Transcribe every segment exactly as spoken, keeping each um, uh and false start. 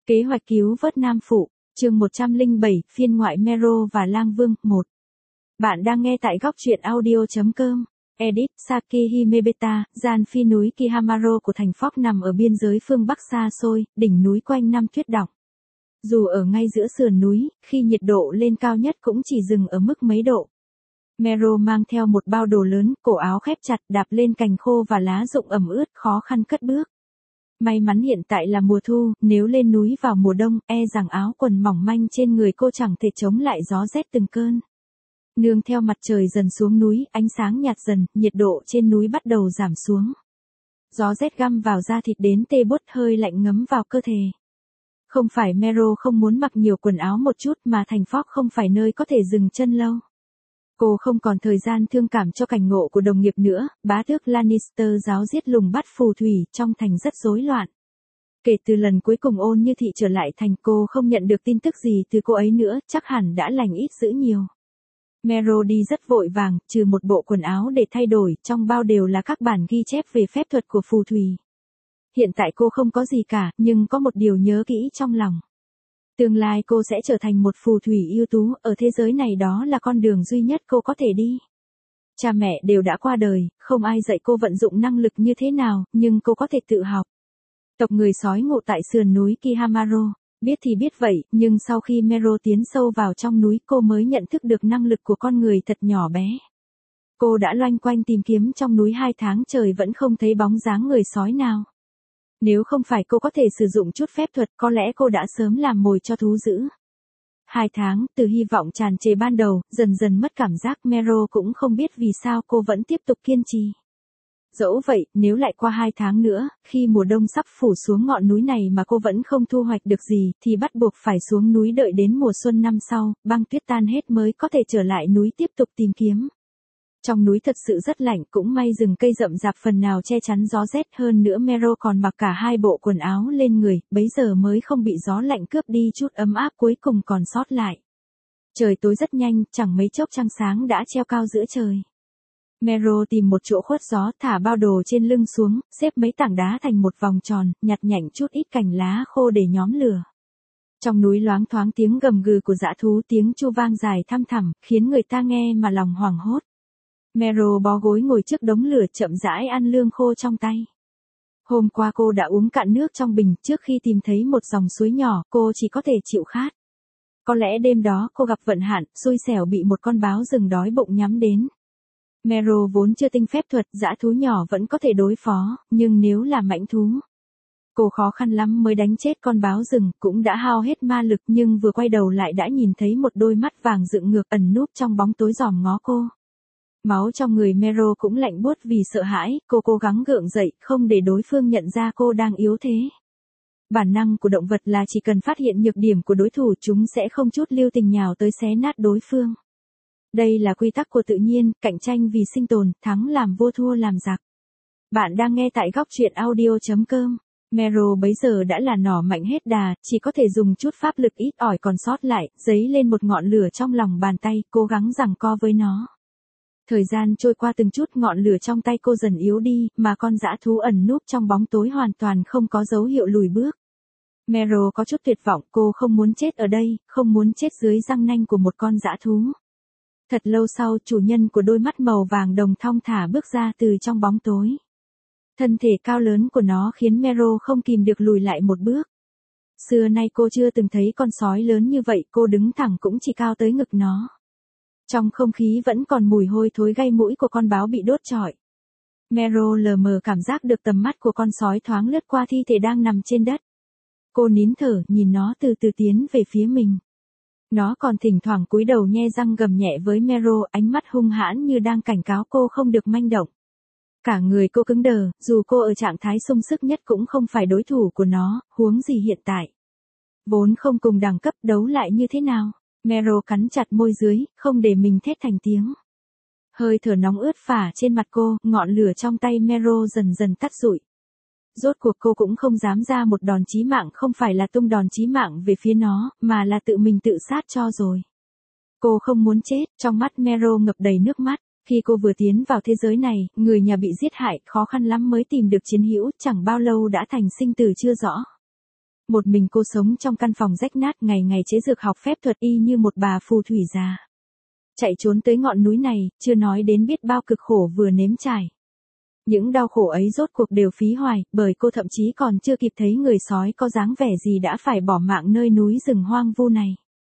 Kế hoạch cứu vớt Nam Phụ, chương một trăm lẻ bảy, phiên ngoại Mero và Lang Vương, một. Bạn đang nghe tại góc truyện audio chấm com. Edit, Saki Himebeta, gian phi núi Kihamaro của thành Phóc nằm ở biên giới phương Bắc xa xôi, đỉnh núi quanh năm tuyết đọng. Dù ở ngay giữa sườn núi, khi nhiệt độ lên cao nhất cũng chỉ dừng ở mức mấy độ. Mero mang theo một bao đồ lớn, cổ áo khép chặt, đạp lên cành khô và lá rụng ẩm ướt, khó khăn cất bước. May mắn hiện tại là mùa thu, nếu lên núi vào mùa đông, e rằng áo quần mỏng manh trên người cô chẳng thể chống lại gió rét từng cơn. Nương theo mặt trời dần xuống núi, ánh sáng nhạt dần, nhiệt độ trên núi bắt đầu giảm xuống. Gió rét găm vào da thịt đến tê buốt, hơi lạnh ngấm vào cơ thể. Không phải Mero không muốn mặc nhiều quần áo một chút mà thành Phóc không phải nơi có thể dừng chân lâu. Cô không còn thời gian thương cảm cho cảnh ngộ của đồng nghiệp nữa, bá tước Lannister giáo giết lùng bắt phù thủy trong thành rất rối loạn. Kể từ lần cuối cùng Ôn Như Thị trở lại thành, cô không nhận được tin tức gì từ cô ấy nữa, chắc hẳn đã lành ít dữ nhiều. Mero đi rất vội vàng, trừ một bộ quần áo để thay đổi, trong bao đều là các bản ghi chép về phép thuật của phù thủy. Hiện tại cô không có gì cả, nhưng có một điều nhớ kỹ trong lòng. Tương lai cô sẽ trở thành một phù thủy ưu tú, ở thế giới này đó là con đường duy nhất cô có thể đi. Cha mẹ đều đã qua đời, không ai dạy cô vận dụng năng lực như thế nào, nhưng cô có thể tự học. Tộc người sói ngụ tại sườn núi Kihamaro, biết thì biết vậy, nhưng sau khi Mero tiến sâu vào trong núi cô mới nhận thức được năng lực của con người thật nhỏ bé. Cô đã loanh quanh tìm kiếm trong núi hai tháng trời vẫn không thấy bóng dáng người sói nào. Nếu không phải cô có thể sử dụng chút phép thuật, có lẽ cô đã sớm làm mồi cho thú dữ. Hai tháng, từ hy vọng tràn trề ban đầu, dần dần mất cảm giác, Mero cũng không biết vì sao cô vẫn tiếp tục kiên trì. Dẫu vậy, nếu lại qua hai tháng nữa, khi mùa đông sắp phủ xuống ngọn núi này mà cô vẫn không thu hoạch được gì, thì bắt buộc phải xuống núi đợi đến mùa xuân năm sau, băng tuyết tan hết mới có thể trở lại núi tiếp tục tìm kiếm. Trong núi thật sự rất lạnh, cũng may rừng cây rậm rạp phần nào che chắn gió rét, hơn nữa Mero còn mặc cả hai bộ quần áo lên người, bấy giờ mới không bị gió lạnh cướp đi chút ấm áp cuối cùng còn sót lại. Trời tối rất nhanh, chẳng mấy chốc trăng sáng đã treo cao giữa trời. Mero tìm một chỗ khuất gió, thả bao đồ trên lưng xuống, xếp mấy tảng đá thành một vòng tròn, nhặt nhạnh chút ít cành lá khô để nhóm lửa. Trong núi loáng thoáng tiếng gầm gừ của dã thú, tiếng chu vang dài thăm thẳm, khiến người ta nghe mà lòng hoảng hốt. Mero bó gối ngồi trước đống lửa chậm rãi ăn lương khô trong tay. Hôm qua cô đã uống cạn nước trong bình, trước khi tìm thấy một dòng suối nhỏ, cô chỉ có thể chịu khát. Có lẽ đêm đó cô gặp vận hạn, xui xẻo bị một con báo rừng đói bụng nhắm đến. Mero vốn chưa tinh phép thuật, dã thú nhỏ vẫn có thể đối phó, nhưng nếu là mãnh thú, cô khó khăn lắm mới đánh chết con báo rừng, cũng đã hao hết ma lực, nhưng vừa quay đầu lại đã nhìn thấy một đôi mắt vàng dựng ngược ẩn núp trong bóng tối dòm ngó cô. Máu trong người Mero cũng lạnh buốt vì sợ hãi, cô cố gắng gượng dậy, không để đối phương nhận ra cô đang yếu thế. Bản năng của động vật là chỉ cần phát hiện nhược điểm của đối thủ chúng sẽ không chút lưu tình nhào tới xé nát đối phương. Đây là quy tắc của tự nhiên, cạnh tranh vì sinh tồn, thắng làm vua thua làm giặc. Bạn đang nghe tại góc truyện audio chấm com. Mero bấy giờ đã là nỏ mạnh hết đà, chỉ có thể dùng chút pháp lực ít ỏi còn sót lại, dấy lên một ngọn lửa trong lòng bàn tay, cố gắng giằng co với nó. Thời gian trôi qua từng chút, ngọn lửa trong tay cô dần yếu đi, mà con dã thú ẩn núp trong bóng tối hoàn toàn không có dấu hiệu lùi bước. Mero có chút tuyệt vọng, cô không muốn chết ở đây, không muốn chết dưới răng nanh của một con dã thú. Thật lâu sau, chủ nhân của đôi mắt màu vàng đồng thong thả bước ra từ trong bóng tối. Thân thể cao lớn của nó khiến Mero không kìm được lùi lại một bước. Xưa nay cô chưa từng thấy con sói lớn như vậy, cô đứng thẳng cũng chỉ cao tới ngực nó. Trong không khí vẫn còn mùi hôi thối gây mũi của con báo bị đốt trọi. Mero lờ mờ cảm giác được tầm mắt của con sói thoáng lướt qua thi thể đang nằm trên đất. Cô nín thở, nhìn nó từ từ tiến về phía mình. Nó còn thỉnh thoảng cúi đầu nhe răng gầm nhẹ với Mero, ánh mắt hung hãn như đang cảnh cáo cô không được manh động. Cả người cô cứng đờ, dù cô ở trạng thái sung sức nhất cũng không phải đối thủ của nó, huống gì hiện tại. Vốn không cùng đẳng cấp, đấu lại như thế nào? Mero cắn chặt môi dưới, không để mình thét thành tiếng. Hơi thở nóng ướt phả trên mặt cô, ngọn lửa trong tay Mero dần dần tắt rụi. Rốt cuộc cô cũng không dám ra một đòn chí mạng, không phải là tung đòn chí mạng về phía nó, mà là tự mình tự sát cho rồi. Cô không muốn chết, trong mắt Mero ngập đầy nước mắt. Khi cô vừa tiến vào thế giới này, người nhà bị giết hại, khó khăn lắm mới tìm được chiến hữu, chẳng bao lâu đã thành sinh tử chưa rõ. Một mình cô sống trong căn phòng rách nát, ngày ngày chế dược học phép thuật y như một bà phù thủy già. Chạy trốn tới ngọn núi này, chưa nói đến biết bao cực khổ vừa nếm trải. Những đau khổ ấy rốt cuộc đều phí hoài, bởi cô thậm chí còn chưa kịp thấy người sói có dáng vẻ gì đã phải bỏ mạng nơi núi rừng hoang vu này.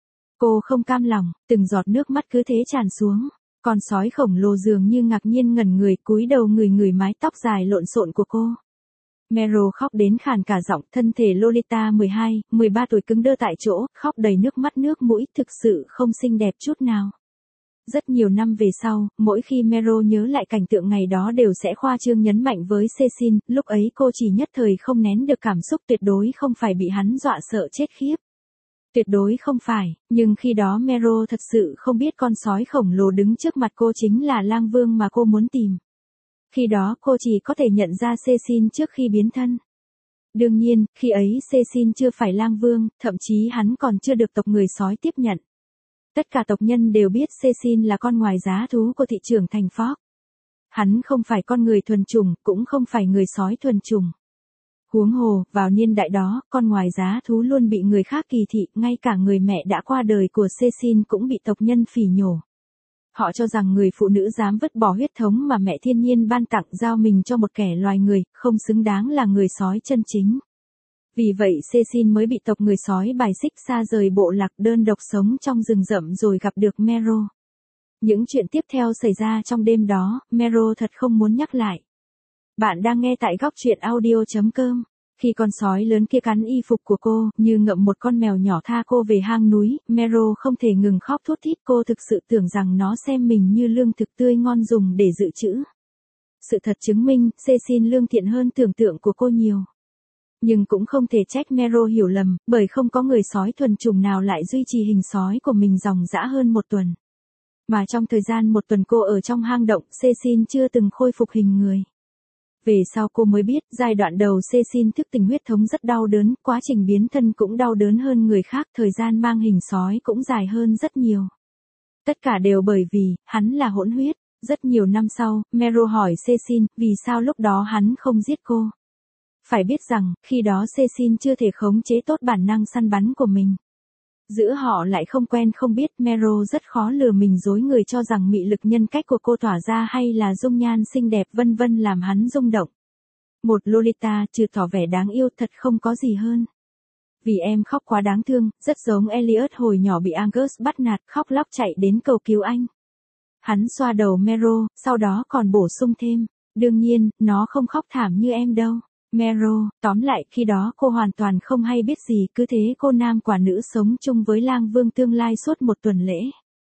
Cô không cam lòng, từng giọt nước mắt cứ thế tràn xuống. Con sói khổng lồ dường như ngạc nhiên ngẩn người, cúi đầu ngửi ngửi mái tóc dài lộn xộn của cô. Meryl khóc đến khàn cả giọng, thân thể Lolita mười hai, mười ba tuổi cứng đơ tại chỗ, khóc đầy nước mắt nước mũi, thực sự không xinh đẹp chút nào. Rất nhiều năm về sau, mỗi khi Meryl nhớ lại cảnh tượng ngày đó đều sẽ khoa trương nhấn mạnh với Cecil, lúc ấy cô chỉ nhất thời không nén được cảm xúc, tuyệt đối không phải bị hắn dọa sợ chết khiếp. Tuyệt đối không phải, nhưng khi đó Meryl thật sự không biết con sói khổng lồ đứng trước mặt cô chính là lang vương mà cô muốn tìm. Khi đó cô chỉ có thể nhận ra Cecil trước khi biến thân. Đương nhiên, khi ấy Cecil chưa phải lang vương, thậm chí hắn còn chưa được tộc người sói tiếp nhận. Tất cả tộc nhân đều biết Cecil là con ngoài giá thú của thị trưởng thành Fox. Hắn không phải con người thuần chủng, cũng không phải người sói thuần chủng. Huống hồ, vào niên đại đó, con ngoài giá thú luôn bị người khác kỳ thị, ngay cả người mẹ đã qua đời của Cecil cũng bị tộc nhân phỉ nhổ. Họ cho rằng người phụ nữ dám vứt bỏ huyết thống mà mẹ thiên nhiên ban tặng giao mình cho một kẻ loài người, không xứng đáng là người sói chân chính. Vì vậy Cecil mới bị tộc người sói bài xích xa rời bộ lạc đơn độc sống trong rừng rậm rồi gặp được Meryl. Những chuyện tiếp theo xảy ra trong đêm đó, Meryl thật không muốn nhắc lại. Bạn đang nghe tại góc truyện audio chấm com. Khi con sói lớn kia cắn y phục của cô, như ngậm một con mèo nhỏ tha cô về hang núi, Meryl không thể ngừng khóc thút thít, cô thực sự tưởng rằng nó xem mình như lương thực tươi ngon dùng để dự trữ. Sự thật chứng minh, Cecil lương thiện hơn tưởng tượng của cô nhiều. Nhưng cũng không thể trách Meryl hiểu lầm, bởi không có người sói thuần chủng nào lại duy trì hình sói của mình dòng dã hơn một tuần. Mà trong thời gian một tuần cô ở trong hang động, Cecil chưa từng khôi phục hình người. Về sau cô mới biết, giai đoạn đầu Cecil thức tỉnh huyết thống rất đau đớn, quá trình biến thân cũng đau đớn hơn người khác, thời gian mang hình sói cũng dài hơn rất nhiều. Tất cả đều bởi vì, hắn là hỗn huyết. Rất nhiều năm sau, Meryl hỏi Cecil, vì sao lúc đó hắn không giết cô. Phải biết rằng, khi đó Cecil chưa thể khống chế tốt bản năng săn bắn của mình. Giữa họ lại không quen không biết, Meryl rất khó lừa mình dối người cho rằng mị lực nhân cách của cô tỏa ra hay là dung nhan xinh đẹp vân vân làm hắn rung động. Một Lolita trừ tỏ vẻ đáng yêu thật không có gì hơn. Vì em khóc quá đáng thương, rất giống Elliot hồi nhỏ bị Angus bắt nạt, khóc lóc chạy đến cầu cứu anh. Hắn xoa đầu Meryl, sau đó còn bổ sung thêm, đương nhiên, nó không khóc thảm như em đâu. Meryl, tóm lại, khi đó cô hoàn toàn không hay biết gì, cứ thế cô nam quả nữ sống chung với lang vương tương lai suốt một tuần lễ.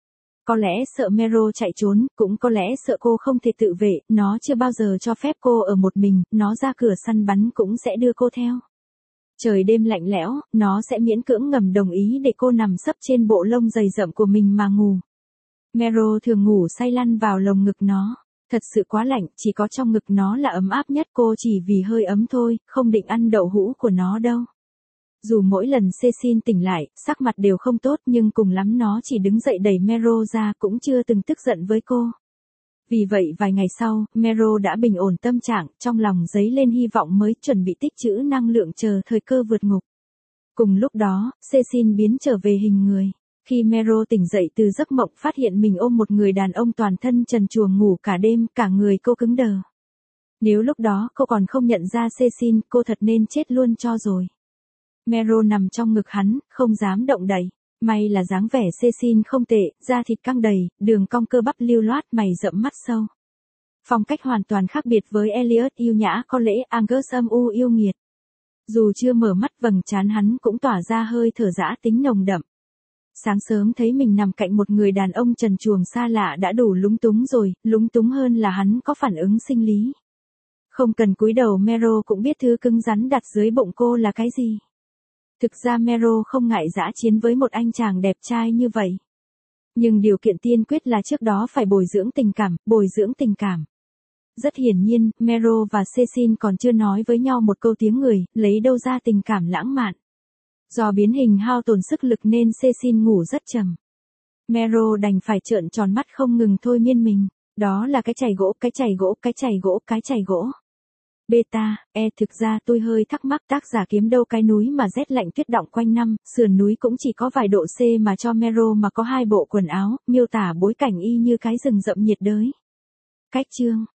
Có lẽ sợ Meryl chạy trốn, cũng có lẽ sợ cô không thể tự vệ, nó chưa bao giờ cho phép cô ở một mình, nó ra cửa săn bắn cũng sẽ đưa cô theo. Trời đêm lạnh lẽo, nó sẽ miễn cưỡng ngầm đồng ý để cô nằm sấp trên bộ lông dày rậm của mình mà ngủ. Meryl thường ngủ say lăn vào lồng ngực nó. Thật sự quá lạnh, chỉ có trong ngực nó là ấm áp nhất, cô chỉ vì hơi ấm thôi, không định ăn đậu hũ của nó đâu. Dù mỗi lần Cecil tỉnh lại, sắc mặt đều không tốt nhưng cùng lắm nó chỉ đứng dậy đẩy Meryl ra, cũng chưa từng tức giận với cô. Vì vậy vài ngày sau, Meryl đã bình ổn tâm trạng, trong lòng dấy lên hy vọng mới, chuẩn bị tích trữ năng lượng chờ thời cơ vượt ngục. Cùng lúc đó, Cecil biến trở về hình người. Khi Meryl tỉnh dậy từ giấc mộng phát hiện mình ôm một người đàn ông toàn thân trần truồng ngủ cả đêm, cả người cô cứng đờ. Nếu lúc đó cô còn không nhận ra Cecil, cô thật nên chết luôn cho rồi. Meryl nằm trong ngực hắn, không dám động đậy. May là dáng vẻ Cecil không tệ, da thịt căng đầy, đường cong cơ bắp lưu loát, mày rậm mắt sâu. Phong cách hoàn toàn khác biệt với Elliot yêu nhã có lễ, Angus âm u yêu nghiệt. Dù chưa mở mắt vầng trán hắn cũng tỏa ra hơi thở dã tính nồng đậm. Sáng sớm thấy mình nằm cạnh một người đàn ông trần truồng xa lạ đã đủ lúng túng rồi, lúng túng hơn là hắn có phản ứng sinh lý. Không cần cúi đầu Meryl cũng biết thứ cứng rắn đặt dưới bụng cô là cái gì. Thực ra Meryl không ngại dã chiến với một anh chàng đẹp trai như vậy. Nhưng điều kiện tiên quyết là trước đó phải bồi dưỡng tình cảm, bồi dưỡng tình cảm. Rất hiển nhiên, Meryl và Cecil còn chưa nói với nhau một câu tiếng người, lấy đâu ra tình cảm lãng mạn. Do biến hình hao tổn sức lực nên Cecil ngủ rất trầm. Meryl đành phải trợn tròn mắt không ngừng thôi miên mình. Đó là cái chày gỗ, cái chày gỗ, cái chày gỗ, cái chày gỗ. Beta, e thực ra tôi hơi thắc mắc tác giả kiếm đâu cái núi mà rét lạnh tuyết đọng quanh năm, sườn núi cũng chỉ có vài độ C mà cho Mero mà có hai bộ quần áo, miêu tả bối cảnh y như cái rừng rậm nhiệt đới. Cách chương